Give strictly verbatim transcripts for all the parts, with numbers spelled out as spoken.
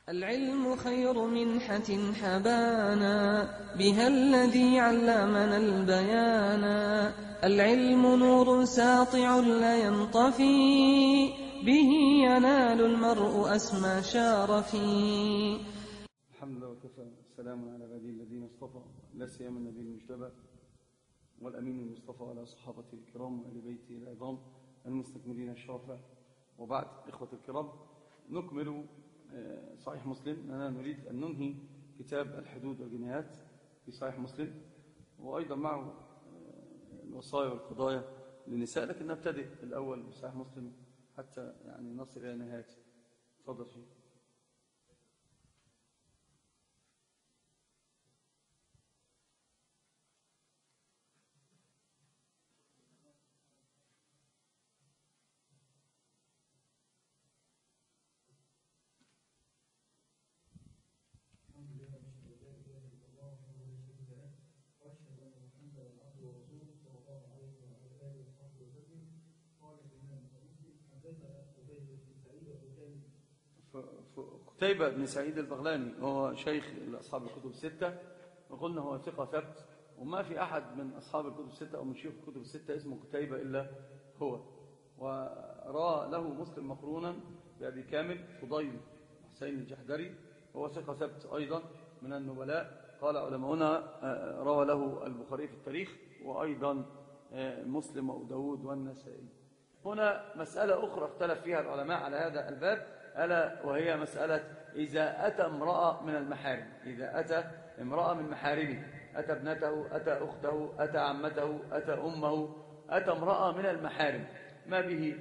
العلم خير منحة حبانا بها الذي علمنا البيانا. العلم نور ساطع لا ينطفي به ينال المرء أسمى شارفي. الحمد لله وكفى، السلام على عباده الذين اصطفى، لا سيما النبي المجتبى والأمين المصطفى على صحابته الكرام وآل بيته العظام المستكملين الشرفاء. وبعد، إخوة الكرام، نكمل صحيح مسلم. أنا نريد أن ننهي كتاب الحدود والجنايات في صحيح مسلم، وأيضا معه الوصايا والقضايا للنساء، لكن نبتدئ الأول بصحيح مسلم حتى يعني نصل إلى نهايته. تفضل شيخ. قتيبة بن سعيد البغلاني هو شيخ أصحاب الكتب الستة، وقلنا هو ثقة ثبت، وما في أحد من أصحاب الكتب الستة أو من شيوخ الكتب الستة اسمه قتيبة إلا هو. ورأى له مسلم مقرونا بأبي كامل فضيل حسين الجحدري، هو ثقة ثبت أيضا من النبلاء. قال علماؤنا روى له البخاري في التاريخ، وأيضا مسلم وداود والنسائي. هنا مسألة أخرى اختلف فيها العلماء على هذا الباب، ألا وهي مسألة إذا أتى امرأة من المحارم، إذا أتى امرأة من محارمه، أتى ابنته، أتى أخته، أتى عمته، أتى أمه، أتى امرأة من المحارم، ما به؟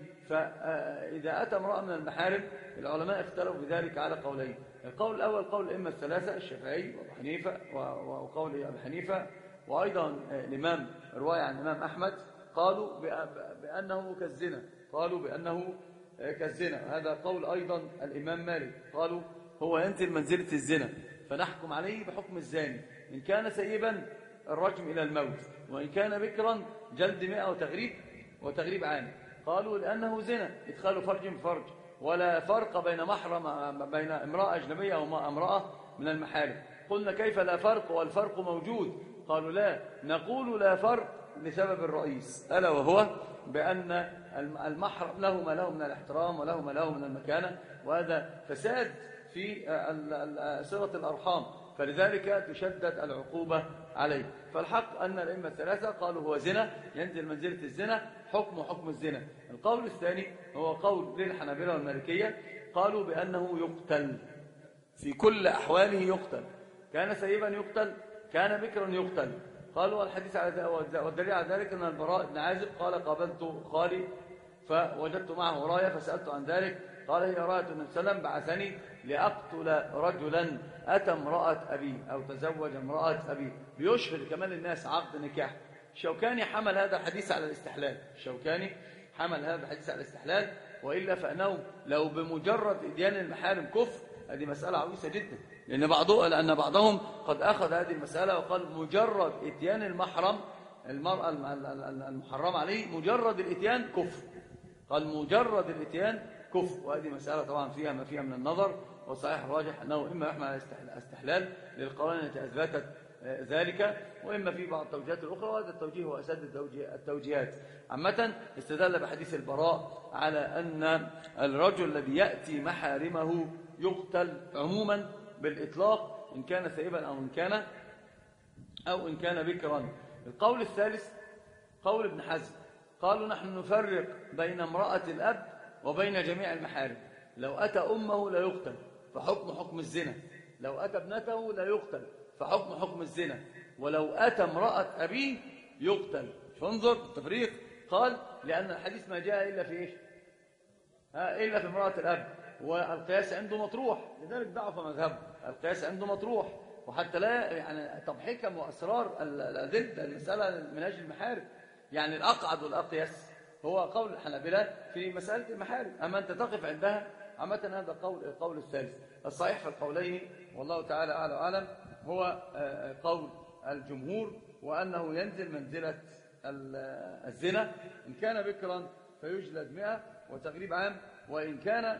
فإذا أتى امرأة من المحارم العلماء اختلفوا بذلك على قولين. القول الأول قول الأئمة الثلاثة الشافعي وأبو حنيفة وقول أبي حنيفة، وأيضا الإمام رواية عن الإمام أحمد، قالوا بأنه كالزنا، قالوا بأنه كالزنا. هذا قول أيضا الإمام مالك، قالوا هو ينزل منزلة الزنا، فنحكم عليه بحكم الزاني، إن كان سيبا الرجم إلى الموت، وإن كان بكرا جلد مئة وتغريب وتغريب عام. قالوا لأنه زنا، إدخال فرج بفرج، ولا فرق بين محرم بين امرأة أجنبية وامرأة من المحارم. قلنا كيف لا فرق والفرق موجود؟ قالوا لا، نقول لا فرق لسبب الرئيس، ألا وهو بأن المحرم له ما له من الاحترام وله ما له من المكانة، وهذا فساد في صلة الأرحام، فلذلك تشدد العقوبة عليه. فالحق أن الأئمة الثلاثة قالوا هو زنا، ينزل منزلة الزنا، حكم حكم الزنا. القول الثاني هو قول للحنابلة والمالكية، قالوا بأنه يقتل في كل أحواله، يقتل، كان سيبا يقتل، كان بكرا يقتل. قالوا الحديث على والدليل على ذلك أن البراء بن عازب قال قابلت خالي فوجدت معه راية فسألت عن ذلك، قال هي راية النبي صلى الله عليه وسلم بعثني لأقتل رجلا أتى امرأة أبي أو تزوج امرأة أبي، بيشهر كمان الناس عقد نكاح. الشوكاني حمل هذا الحديث على الاستحلال، الشوكاني حمل هذا الحديث على الاستحلال، وإلا فأنه لو بمجرد إتيان المحارم كفر، هذه مسألة عويصة جدا، لأن بعضهم لأن بعضهم قد أخذ هذه المسألة وقال مجرد إتيان المحرم، المرأة المحرم عليه، مجرد الإتيان كفر، قال مجرد الإتيان كفر. وهذه مسألة طبعا فيها ما فيها من النظر، وصحيح الراجح أنه إما يحمل على استحلال للقرائن التي أثبتت ذلك، وإما في بعض التوجيهات الأخرى، وهذا التوجيه هو أسد التوجيهات. عامة استدل بحديث البراء على أن الرجل الذي يأتي محارمه يقتل عموما بالإطلاق، إن كان ثيبا أو إن كان أو إن كان بكرا. القول الثالث قول ابن حزم، قالوا نحن نفرق بين امرأة الأب وبين جميع المحارم، لو أتى أمه لا يقتل فحكم حكم الزنا، لو أتى ابنته لا يقتل فحكم حكم الزنا، ولو أتى امرأة أبيه يقتل. فانظر التفريق، قال لأن الحديث ما جاء إلا في إيش؟ إلا في امرأة الأب، والقياس عنده مطروح، لذلك ضعف مذهبه، القياس عنده مطروح، وحتى لا يعني طب حكم وأسرار الأدلة المسألة من أجل المحارم، يعني الأقعد والأقيس هو قول الحنابلة في مسألة المحارم، أما أنت تقف عندها. عامة هذا قول القول الثالث. الصحيح في القولين والله تعالى أعلى وأعلم هو قول الجمهور، وأنه ينزل منزلة الزنا، إن كان بكرا فيجلد مئة وتغريب عام، وإن كان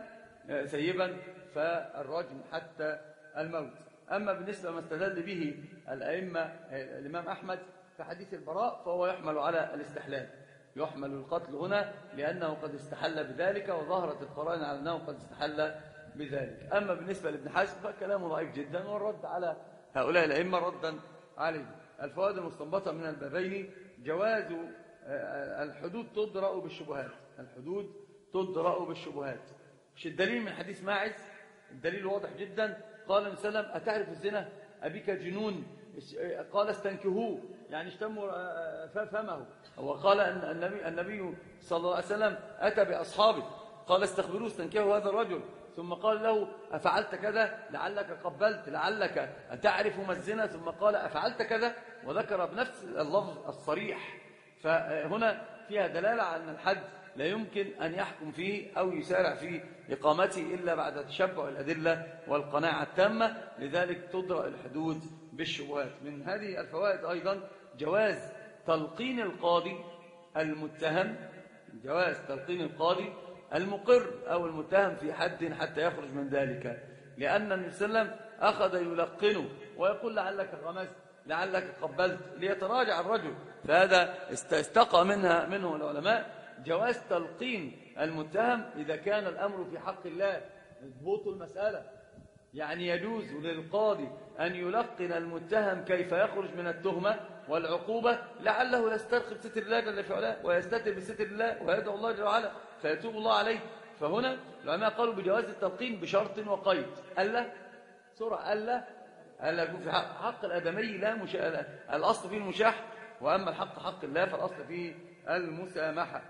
سيبا فالرجم حتى الموت. أما بالنسبة ما استدل به الأئمة الإمام أحمد في حديث البراء فهو يحمل على الاستحلال، يحمل القتل هنا لأنه قد استحل بذلك وظهرت القرائن على أنه قد استحل بذلك. أما بالنسبة لابن حزم فكلامه ضعيف جدا، والرد على هؤلاء الأئمة ردا عليه. الفوائد المستنبطة من البابين: جواز الحدود تدرأ بالشبهات، الحدود تدرأ بالشبهات. مش الدليل من حديث ماعز؟ الدليل واضح جدا. قال النبي صلى الله عليه وسلم: أتعرف الزنا؟ أبيك جنون؟ قال: استنكهوه، يعني اشتموا فمه. وقال النبي النبي صلى الله عليه وسلم أتى بأصحابه قال: استخبروه، استنكهوا هذا الرجل. ثم قال له: أفعلت كذا؟ لعلك قبلت، لعلك تعرف ما الزنا؟ ثم قال: أفعلت كذا؟ وذكر بنفس اللفظ الصريح. فهنا فيها دلالة على أن الحد لا يمكن أن يحكم فيه أو يسارع في إقامته إلا بعد تشبع الأدلة والقناعة التامة، لذلك تدرأ الحدود بالشبهات. من هذه الفوائد أيضا جواز تلقين القاضي المتهم، جواز تلقين القاضي المقر أو المتهم في حد حتى يخرج من ذلك، لأن النبي صلى الله عليه وسلم أخذ يلقنه ويقول: لعلك غمزت، لعلك قبلت، ليتراجع الرجل. فهذا استقى منها منه العلماء جواز تلقين المتهم إذا كان الأمر في حق الله، يضبط المسألة. يعني يجوز للقاضي أن يلقن المتهم كيف يخرج من التهمة والعقوبة، لعله يسترخي بستر الله جل في علاه ويستتر بستر الله ويدعو الله جل وعلا فيتوب الله عليه. فهنا العلماء قالوا بجواز التلقين بشرط وقيد: ألا سرعة، ألا ألا يكون في حق, حق الآدمي لا مش... الأصل فيه المشاح، وأما الحق حق الله فالأصل فيه المسامحة.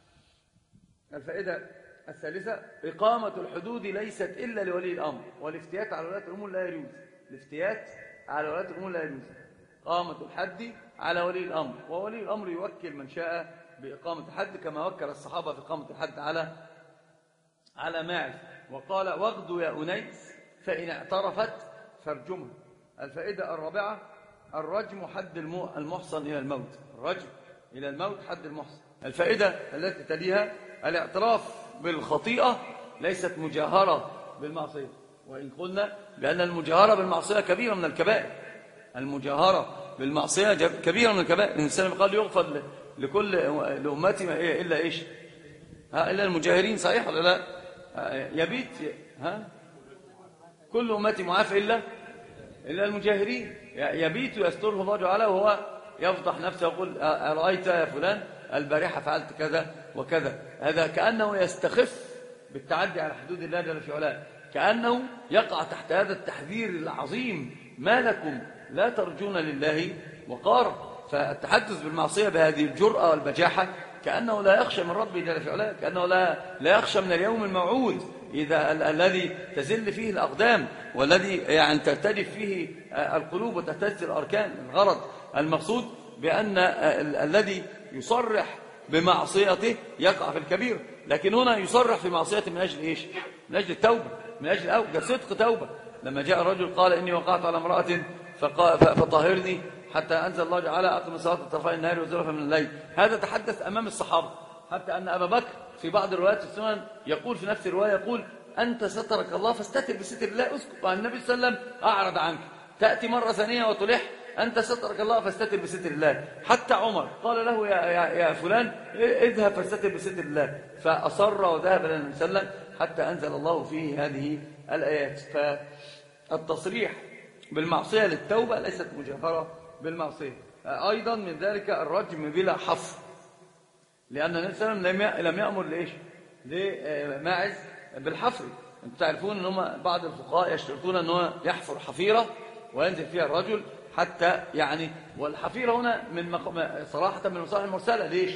الفائدة الثالثة: إقامة الحدود ليست إلا لولي الأمر، والافتيات على ولاة الأمور لا يجوز. الافتيات على ولاة الأمور لا يجوز، إقامة الحد على ولي الأمر، وولي الأمر يوكل من شاء بإقامة الحد كما وكل الصحابة في إقامة الحد على على ماعز. وقال: واغدوا يا أنيس فإن اعترفت فارجمها. الفائدة الرابعة: الرجم حد المحصن إلى الموت، الرجم إلى الموت حد المحصن. الفائدة التي تليها: الاعتراف بالخطيئة ليست مجاهرة بالمعصية، وإن قلنا بأن المجاهرة بالمعصية كبيرة من الكبائر، المجاهرة بالمعصية كبيرة من الكبائر. الإنسان قال يغفر لكل لأمتي إلا إيش؟ ها إلا المجاهرين، صحيح ولا لا؟ يبيت ها كل أمتي معافى إلا إلا المجاهرين. يبيت يستره الله تعالى وهو يفضح نفسه ويقول: أرأيت يا فلان البارحة فعلت كذا وكذا. هذا كأنه يستخف بالتعدي على حدود الله جل في علاه، كأنه يقع تحت هذا التحذير العظيم: ما لكم لا ترجون لله وقارا. فالتحدث بالمعصية بهذه الجرأة والبجاحة كأنه لا يخشى من ربه جل في علاه، كأنه لا لا يخشى من اليوم الموعود إذا ال الذي تزل فيه الأقدام، والذي يعني ترتجف فيه القلوب وتهتز الأركان. الغرض المقصود بأن ال الذي يصرح بمعصيته يقع في الكبير، لكن هنا يصرح في معصيته من أجل إيش؟ من أجل التوبة، من أجل أوجه صدق توبة. لما جاء الرجل قال: إني وقعت على امرأة فطهرني حتى أنزل الله تعالى: أقم الصلاة طرفي النهار وزلفا من الليل. هذا تحدث أمام الصحابة، حتى أن أبا بكر في بعض الروايات السنن يقول في نفس الرواية يقول: أنت سترك الله فاستتر بستر الله، اسكت. والنبي صلى الله عليه وسلم أعرض عنك، تأتي مرة ثانية وتلح: أنت سترك الله فاستتر بستر الله. حتى عمر قال له: يا, يا, يا فلان اذهب فاستتر بستر الله، فأصر وذهب إلى النبي صلى الله عليه وسلم حتى أنزل الله فيه هذه الآيات. فالتصريح بالمعصية للتوبة ليست مجاهرة بالمعصية. أيضا من ذلك الرجم بلا حفر، لأن النبي صلى الله عليه وسلم لم يأمر لإيش؟ لماعز بالحفر. أنتم تعرفون أن هم بعض الفقهاء يشترطون أنه يحفر حفيرة وينزل فيها الرجل حتى يعني، والحفيرة هنا من مق... صراحة من المصالح المرسلة. ليش؟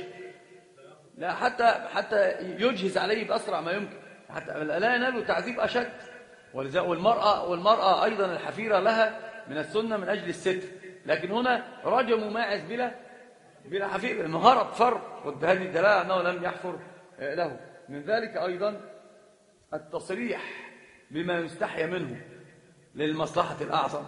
لا حتى حتى يجهز عليه بأسرع ما يمكن، حتى لا ينال تعذيب أشد. والمرأة والمرأة أيضا الحفيرة لها من السنة من أجل الستر، لكن هنا رجموا ماعز بلا بلا حفيرة، لأنه هرب فر، وبهذه الدلالة أنه لم يحفر له. من ذلك أيضا التصريح بما يستحيا منه للمصلحة الأعظم.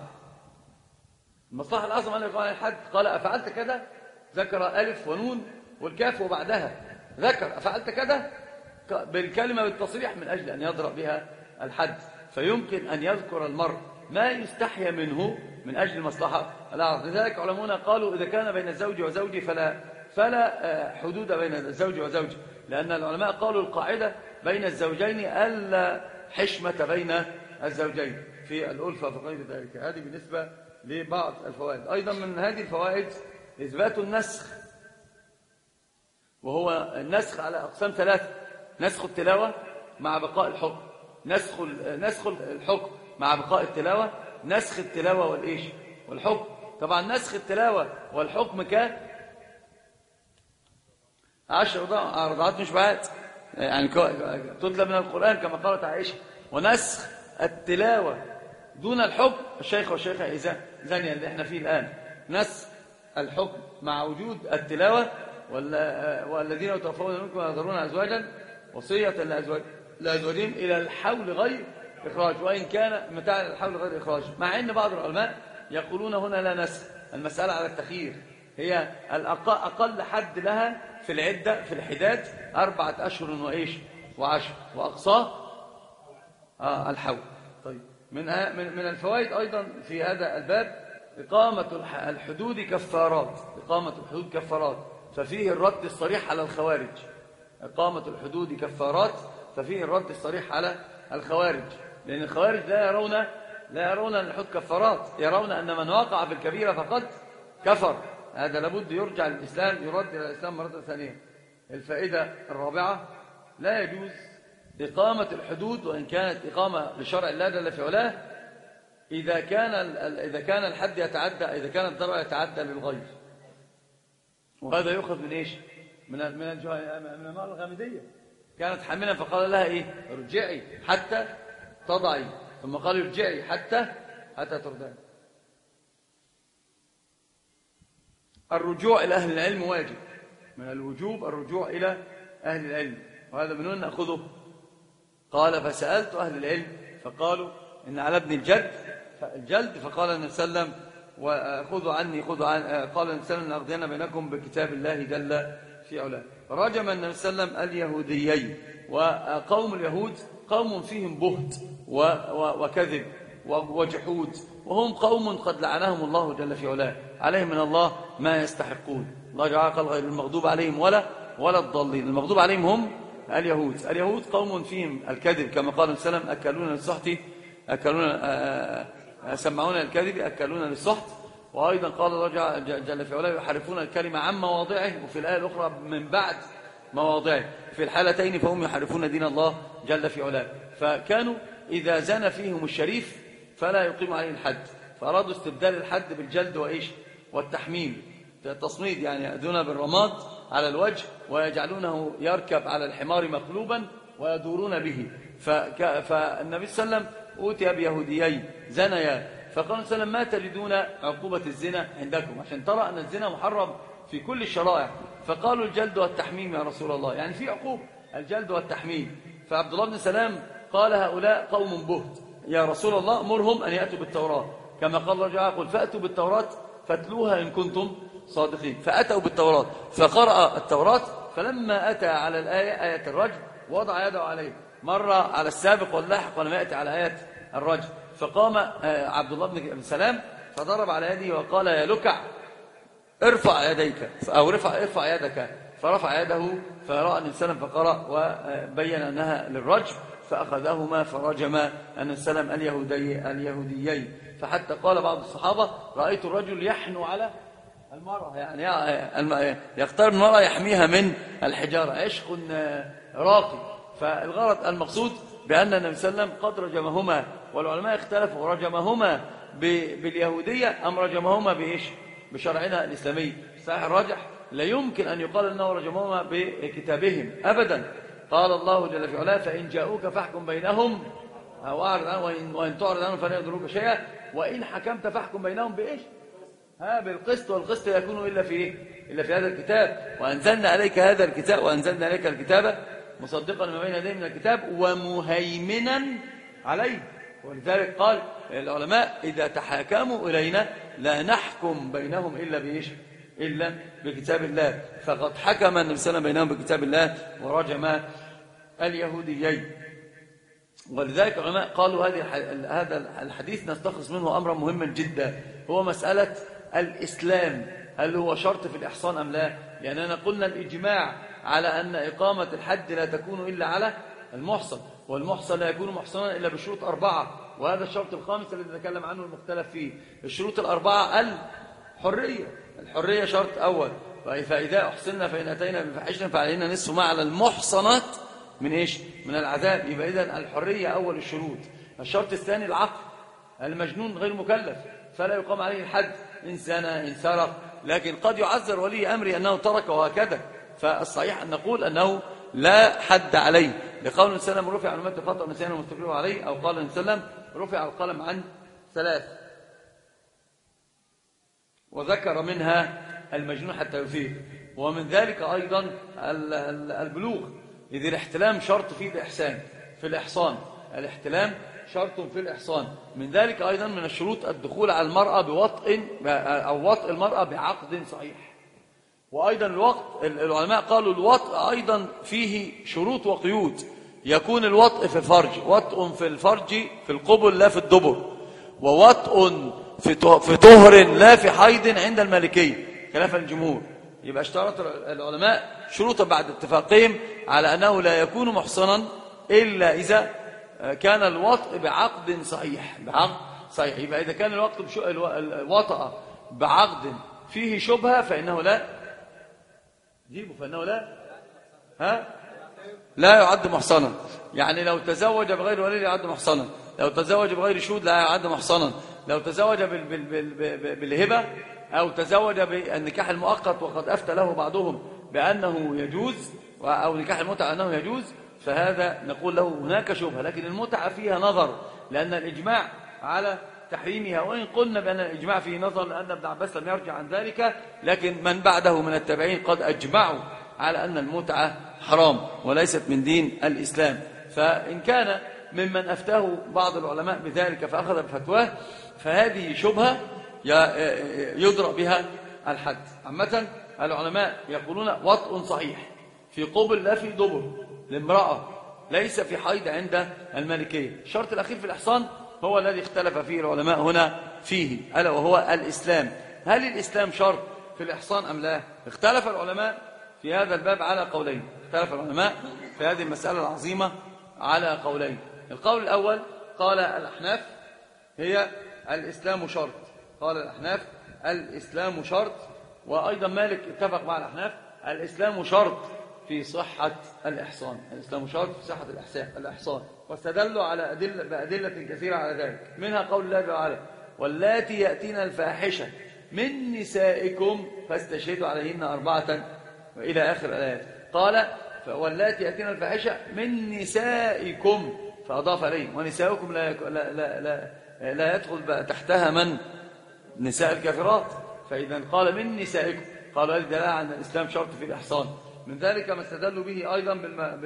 المصلحة الأعظم أن يقال الحد قال: أفعلت كذا، ذكر ألف ونون والكاف وبعدها ذكر أفعلت كذا، بالكلمة بالتصريح من أجل أن يضرب بها الحد. فيمكن أن يذكر المرء ما يستحيا منه من أجل المصلحة الأعظم. لذلك علماؤنا قالوا إذا كان بين الزوج وزوجه فلا, فلا حدود بين الزوج وزوجه، لأن العلماء قالوا القاعدة بين الزوجين ألا حشمة بين الزوجين في الألفة فغير ذلك. هذه بالنسبة لبعض الفوائد. أيضا من هذه الفوائد إثبات النسخ، وهو النسخ على أقسام ثلاثة: نسخ التلاوة مع بقاء الحكم، نسخ نسخ الحكم مع بقاء التلاوة، نسخ التلاوة والإيش والحكم. طبعا نسخ التلاوة والحكم ك عشر رضعات مشبعات، يعني تتلى من القرآن كما قالت عائشة. ونسخ التلاوة دون الحكم الشيخ والشيخة إذا زانية اللي احنا فيه الآن. نسخ الحكم مع وجود التلاوة، والذين يتوفون منكم ويذرون أزواجا وصية لأزواجهم إلى الحول غير إخراج، وإن كان متاع الحول غير إخراج. مع أن بعض العلماء يقولون هنا لا نسخ، المسألة على التخيير، هي أقل حد لها في العدة في الحداد أربعة أشهر وإيش وعشر، وأقصاه آه الحول. طيب من من الفوائد أيضا في هذا الباب إقامة الحدود كفارات، إقامة الحدود كفارات، ففيه الرد الصريح على الخوارج. إقامة الحدود كفارات ففيه الرد الصريح على الخوارج، لأن الخوارج لا يرون لا يرون أن الحدود كفارات، يرون أن من وقع في الكبيرة فقد كفر. هذا لابد يرجع للإسلام، يرد إلى الإسلام مرة ثانية. الفائدة الرابعة: لا يجوز إقامة الحدود وإن كانت إقامة لشرع الله جل في علاه إذا كان إذا كان الحد يتعدى، إذا كان الضرر يتعدى للغير. وهذا يؤخذ من إيش؟ من من من المرأة الغامدية، كانت حاملا فقال لها إيه؟ ارجعي حتى تضعي، ثم قال ارجعي حتى حتى ترضعي. الرجوع إلى أهل العلم واجب، من الوجوب الرجوع إلى أهل العلم، وهذا من وين نأخذه؟ قال: فسألت أهل العلم فقالوا إن على ابن الجد الجلد، فقال النبي صلى الله عليه وسلم: وخذوا عني خذوا عن قال النبي صلى الله عليه وسلم: لأقضين بينكم بكتاب الله جل في علاه. رجم النبي صلى الله عليه وسلم اليهوديين، وقوم اليهود قوم فيهم بهت وكذب وجحود، وهم قوم قد لعنهم الله جل في علاه، عليهم من الله ما يستحقون. الله جعل قال: غير المغضوب عليهم ولا ولا الضالين. المغضوب عليهم هم اليهود. اليهود قوم فيهم الكذب، كما قال النبي صلى الله عليه وسلم: أكلون للسحت أكلون سمعون الكذب أكلون للسحت. وأيضا قال الله جل في علاه: يحرفون الكلمة عن مواضعه، وفي الآية الأخرى من بعد مواضعه. في الحالتين فهم يحرفون دين الله جل في علاه. فكانوا إذا زنى فيهم الشريف فلا يقيم عليه الحد، فأرادوا استبدال الحد بالجلد وإيش والتحميل، تصميد، يعني يأذون بالرماد على الوجه ويجعلونه يركب على الحمار مقلوبا ويدورون به. فالنبي صلى الله عليه وسلم أوتي بيهوديين زنيا، فقال النبي صلى الله عليه وسلم: ما تجدون عقوبة الزنا عندكم؟ عشان ترى أن الزنا محرم في كل الشرائع. فقالوا: الجلد والتحميم يا رسول الله، يعني في عقوبة الجلد والتحميم. فعبد الله بن سلام قال: هؤلاء قوم بهت يا رسول الله، مرهم أن يأتوا بالتوراة، كما قال الله تعالى: قل فأتوا بالتوراة فاتلوها إن كنتم صادقين. فأتوا بالتوراة، فقرأ التوراة، فلما أتى على الآية آية الرجم وضع يده عليه، مر على السابق واللاحق ولم يأتي على آية الرجم. فقام عبد الله بن سلام فضرب على يده وقال: يا لكع ارفع يديك، أو رفع ارفع يدك. فرفع يده فرأى النبي صلى الله عليه وسلم فقرأ وبين أنها للرجم، فأخذهما فرجم النبي صلى الله عليه وسلم اليهودي اليهوديين. فحتى قال بعض الصحابة: رأيت الرجل يحنو على المرأة، يعني يقترب المرأة يحميها من الحجارة، عشق راقي. فالغرض المقصود بأن النبي صلى الله عليه وسلم قد رجمهما، والعلماء اختلفوا: رجمهما باليهودية أم رجمهما بإيش؟ بشرعنا الإسلامي. صحيح الراجح لا يمكن أن يقال أنه رجمهما بكتابهم أبدا. قال الله جل في علاه: فإن جاءوك فاحكم بينهم أو أعرض عنهم، وإن تعرض عنهم فلا يضروك شيئا، وإن حكمت فاحكم بينهم بإيش؟ ها بالقسط، والقسط يكون إلا في إيه؟ إلا في هذا الكتاب. وأنزلنا عليك هذا الكتاب وأنزلنا عليك الكتاب مصدقا ما بين يديه من الكتاب ومهيمنا عليه. ولذلك قال العلماء: إذا تحاكموا إلينا لا نحكم بينهم إلا بإيش؟ إلا بكتاب الله. فقد حكم النبي صلى الله عليه وسلم بينهم بكتاب الله ورجم اليهوديين. ولذلك العلماء قالوا هذا الحديث نستخلص منه أمرا مهما جدا، هو مسألة الإسلام، هل هو شرط في الإحصان أم لا؟ لأننا قلنا الإجماع على أن إقامة الحد لا تكون إلا على المحصن، والمحصن لا يكون محصنا إلا بشروط أربعة، وهذا الشرط الخامس الذي نتكلم عنه المختلف فيه. الشروط الأربعة الحرية، الحرية شرط أول، فإذا أحصنا فإن أتينا بفاحشة فعلينا نصف ما على المحصنات من إيش؟ من العذاب. يبقى إذن الحرية أول الشروط. الشرط الثاني العقل، المجنون غير مكلف فلا يقام عليه الحد إن زنى إن سرق، لكن قد يعذر ولي أمري أنه ترك وهكذا. فالصحيح أن نقول أنه لا حد عليه، لقول النبي صلى الله عليه وسلم رفع عن أمتي خطأ ونسيان ومستكبر عليه، أو قال النبي صلى الله عليه وسلم رفع القلم عن ثلاث، وذكر منها المجنون حتى يفيق، ومن ذلك أيضا البلوغ، إذ الاحتلام شرط في الإحسان في الإحصان، الاحتلام شرط في الإحصان. من ذلك أيضا من الشروط الدخول على المرأة بوطء أو وطء المرأة بعقد صحيح. وأيضا الوقت العلماء قالوا الوطء أيضا فيه شروط وقيود، يكون الوطء في الفرج، وطء في الفرج في القبل لا في الدبر، ووطء في طهر لا في حيض عند المالكية خلافا الجمهور. يبقى اشترط العلماء شروطا بعد اتفاقهم على أنه لا يكون محصنا إلا إذا كان الوطء بعقد صحيح، بعقد صحيح. يبقى إذا كان الوقت الوطأ بعقد فيه شبهة فإنه لا جيبه فإنه لا ها لا يعد محصنا. يعني لو تزوج بغير ولي يعد محصنا، لو تزوج بغير شهود لا يعد محصنا، لو تزوج بالهبة أو تزوج بالنكاح المؤقت وقد أفتى له بعضهم بأنه يجوز، أو نكاح المتعة أنه يجوز، فهذا نقول له هناك شبهة. لكن المتعة فيها نظر لأن الإجماع على تحريمها، وإن قلنا بأن الإجماع فيه نظر لأن ابن عباس لم يرجع عن ذلك، لكن من بعده من التابعين قد أجمعوا على أن المتعة حرام وليست من دين الإسلام. فإن كان ممن أفتاه بعض العلماء بذلك فأخذ بفتواه فهذه شبهة يدرأ بها الحد. عامة العلماء يقولون وطء صحيح في قبل لا في دبر لامرأة ليس في حيض عند المالكية. الشرط الأخير في الإحصان هو الذي اختلف فيه العلماء هنا فيه، ألا وهو الإسلام. هل الإسلام شرط في الإحصان أم لا؟ اختلف العلماء في هذا الباب على قولين، اختلف العلماء في هذه المسألة العظيمة على قولين. القول الأول قال الأحناف هي الإسلام شرط، قال الأحناف الإسلام شرط، وأيضا مالك اتفق مع الأحناف الإسلام شرط في صحة الإحصان، الإسلام شرط في صحة الإحصان، واستدلوا على أدلة بأدلة كثيرة على ذلك، منها قول الله تعالى واللاتي يأتين الفاحشة من نسائكم فاستشهدوا عليهن أربعة إلى آخر الآيات. قال واللاتي يأتين الفاحشة من نسائكم فأضاف عليهم ونسائكم لا, لا, لا, لا, لا يدخل تحتها من نساء الكافرات، فإذا قال من نسائكم قال هذه دلالة عن الإسلام شرط في الإحصان. من ذلك ما استدلوا به أيضا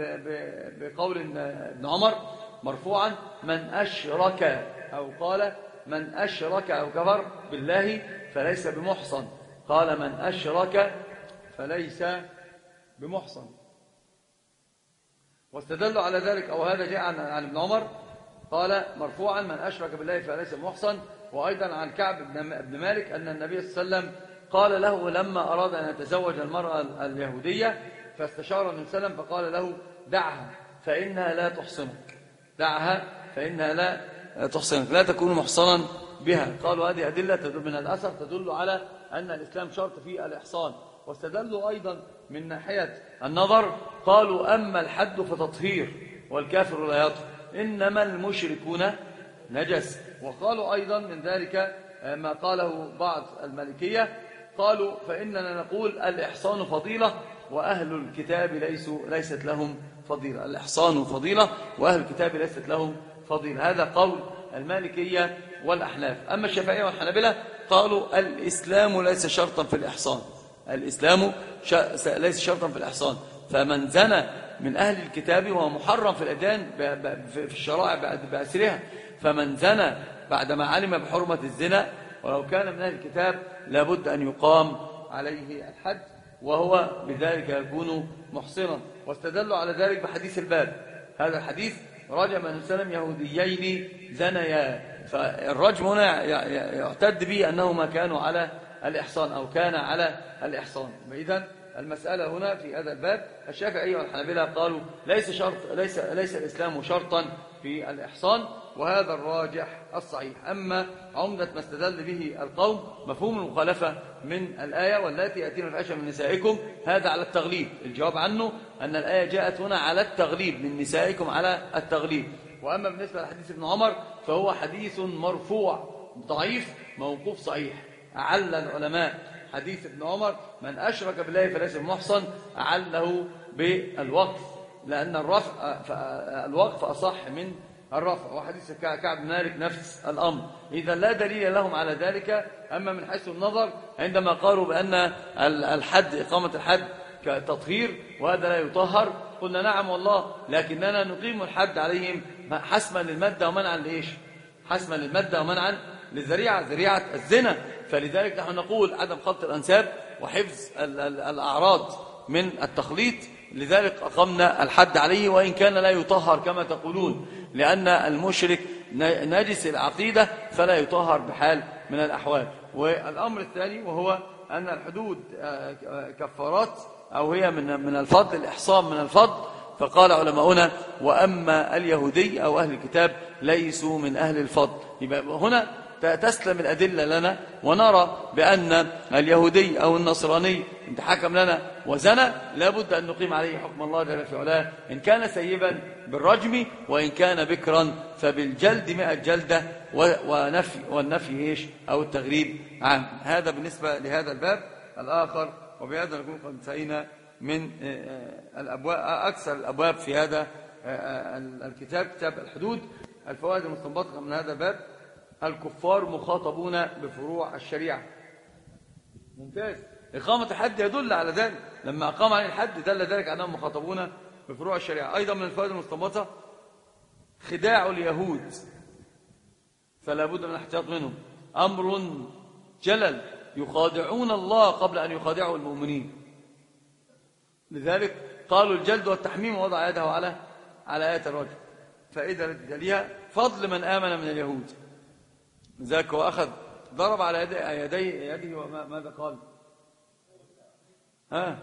بقول ابن عمر مرفوعا من أشرك أو قال من أشرك أو كفر بالله فليس بمحصن، قال من أشرك فليس بمحصن. واستدلوا على ذلك أو هذا جاء عن, عن ابن عمر قال مرفوعا من أشرك بالله فليس بمحصن. وأيضا عن كعب بن مالك أن النبي صلى الله عليه وسلم قال له لما أراد أن يتزوج المرأة اليهودية فاستشار النبي صلى الله عليه وسلم فقال له دعها فإنها لا تحصنك، دعها فإنها لا تحصنك، لا تكون محصنا بها. قالوا هذه أدلة تدل من الأثر تدل على أن الإسلام شرط في الإحصان. واستدلوا أيضا من ناحية النظر قالوا أما الحد فتطهير والكافر لا يطهر إنما المشركون نجس. وقالوا أيضا من ذلك ما قاله بعض المالكية قالوا فإننا نقول الإحصان فضيلة وأهل الكتاب ليسوا ليست لهم فضيلة، الإحصان فضيلة وأهل الكتاب ليست لهم فضيلة. هذا قول المالكية والأحناف. أما الشافعية والحنابلة قالوا الإسلام ليس شرطا في الإحصان، الإسلام ليس شرطا في الإحصان، فمن زنى من أهل الكتاب وهو محرم في الأديان في الشرائع بأسرها، فمن زنى بعدما علم بحرمة الزنا ولو كان من أهل الكتاب لابد أن يقام عليه الحد وهو بذلك يكون محصنا. واستدلوا على ذلك بحديث الباب. هذا الحديث: رجم النبي صلى الله عليه وسلم يهوديين زنيا. فالرجم هنا يعتد به أنهما كانوا على الإحصان أو كان على الإحصان. إذن المسألة هنا في هذا الباب الشافعي والحنابلة قالوا ليس شرط ليس ليس الإسلام شرطا في الإحصان، وهذا الراجح الصحيح. أما عمدة ما استدل به القوم مفهوم المخالفة من الآية: واللاتي يأتين الفحشة من نسائكم، هذا على التغليب. الجواب عنه أن الآية جاءت هنا على التغليب، من نسائكم على التغليب. وأما بالنسبة لحديث ابن عمر فهو حديث مرفوع ضعيف موقوف صحيح. أعل العلماء حديث ابن عمر: من أشرك بالله فليس بمحصن، أعله بالوقف، لأن الرفع الوقف أصح من الرفع. وحديث كعب بن مالك نفس الأمر. إذا لا دليل لهم على ذلك. أما من حيث النظر عندما قالوا بأن الحد إقامة الحد كتطهير وهذا لا يطهر، قلنا نعم والله، لكننا نقيم الحد عليهم حسما للمادة ومنعا لإيش؟ حسما للمادة ومنعا للذريعة، ذريعة الزنا. فلذلك نحن نقول عدم خلط الأنساب وحفظ الأعراض من التخليط، لذلك أقمنا الحد عليه وإن كان لا يطهر كما تقولون، لأن المشرك نجس العقيدة فلا يطهر بحال من الأحوال. والأمر الثاني وهو أن الحدود كفارات أو هي من من الفضل، الإحصان من الفضل. فقال علماؤنا: وأما اليهودي أو أهل الكتاب ليسوا من أهل الفضل. يبقى هنا تسلم الأدلة لنا ونرى بأن اليهودي أو النصراني انت حكم لنا وزنى لابد أن نقيم عليه حكم الله جل في علاه، إن كان سيبا بالرجم، وإن كان بكرا فبالجلد مئة جلدة، ونفي والنفي إيش أو التغريب عنه. هذا بالنسبة لهذا الباب الآخر. وبهذا نكون قد انتهينا من الأبواب أكثر الأبواب في هذا الكتاب، كتاب الحدود. الفوائد المستنبطة من هذا الباب: الكفار مخاطبون بفروع الشريعة. ممتاز. إقامة الحد يدل على ذلك، لما أقام عليه الحد دل ذلك أنهم مخاطبون بفروع الشريعة. أيضا من الفوائد المستنبطة خداع اليهود، فلا بد من الاحتياط منهم. أمر جلل، يخادعون الله قبل أن يخادعوا المؤمنين. لذلك قالوا الجلد والتحميم، وضع يده على على آية الرجل. فإذا لديها فضل من آمن من اليهود. لذلك هو أخذ ضرب على يديه يده وماذا قال؟ ها؟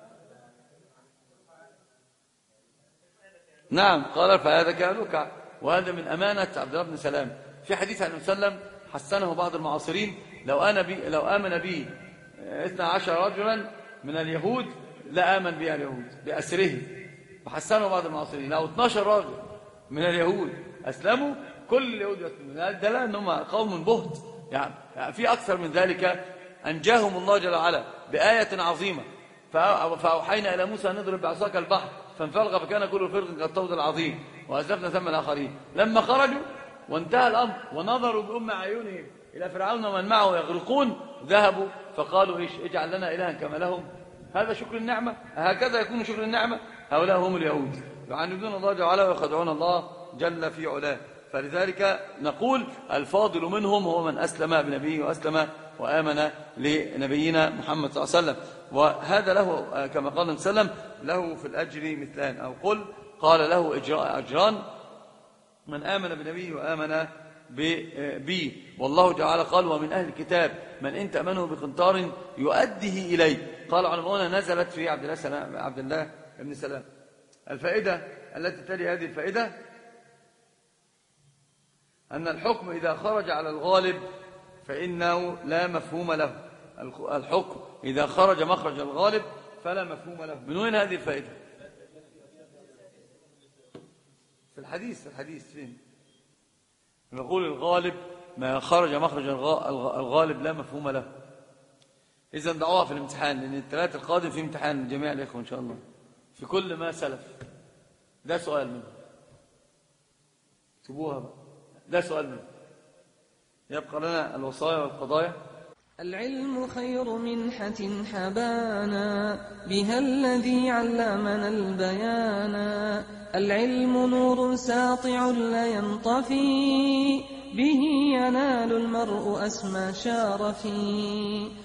نعم، قال فهذا كهلك. وهذا من أمانة عبد الله بن سلام. في حديث عن النبي صلى الله عليه وسلم حسنه بعض المعاصرين: لو أنا بي لو آمن بي اثنا عشر رجلا من اليهود لا آمن بي اليهود بأسره. وحسنه بعض المعاصرين: لو اثنا عشر رجل من اليهود أسلموا كل اليهود يسلمون. ده لا أنهم قوم بهت. يعني في أكثر من ذلك: أنجاهم الله جل وعلا بآية عظيمة، فأوحينا إلى موسى أن نضرب بعصاك البحر فانفلق فكان كل فرق كالطود العظيم وأزلفنا ثم الآخرين. لما خرجوا وانتهى الأمر ونظروا بأم عيونهم إلى فرعون ومن معه يغرقون، ذهبوا فقالوا: إيش اجعل لنا إلها كما لهم. هذا شكر النعمة؟ هكذا يكون شكر النعمة؟ هؤلاء هم اليهود، يعاندون الله جل وعلا ويخدعون الله جل في علاه. فلذلك نقول الفاضل منهم هو من أسلم بنبيه وأسلم وآمن لنبينا محمد صلى الله عليه وسلم. وهذا له كما قال النبي صلى الله عليه وسلم: له في الأجر مثلان، أو قل قال له أجران: من آمن بنبيه وآمن بي. والله تعالى قال: ومن أهل الكتاب من إن تأمنه بقنطار يؤديه إليه. قال علماؤنا نزلت في عبد الله سلام عبد الله بن سلام. الفائدة التي تلي هذه الفائدة أن الحكم إذا خرج على الغالب فإنه لا مفهوم له. الحكم إذا خرج مخرج الغالب فلا مفهوم له. من وين هذه الفائدة؟ في الحديث في الحديث فين؟ نقول الغالب ما خرج مخرج الغالب لا مفهوم له. إذن دعوها في الامتحان، لأن الثلاث القادم في امتحان جميع الإخوة إن شاء الله في كل ما سلف. ده سؤال منه، اكتبوها بقى، ده سؤال منه. يبقى لنا الوصايا والقضايا. العلم خير منحة حبانا، بها الذي علمنا البيانا. العلم نور ساطع لا ينطفي، به ينال المرء أسمى شارفي.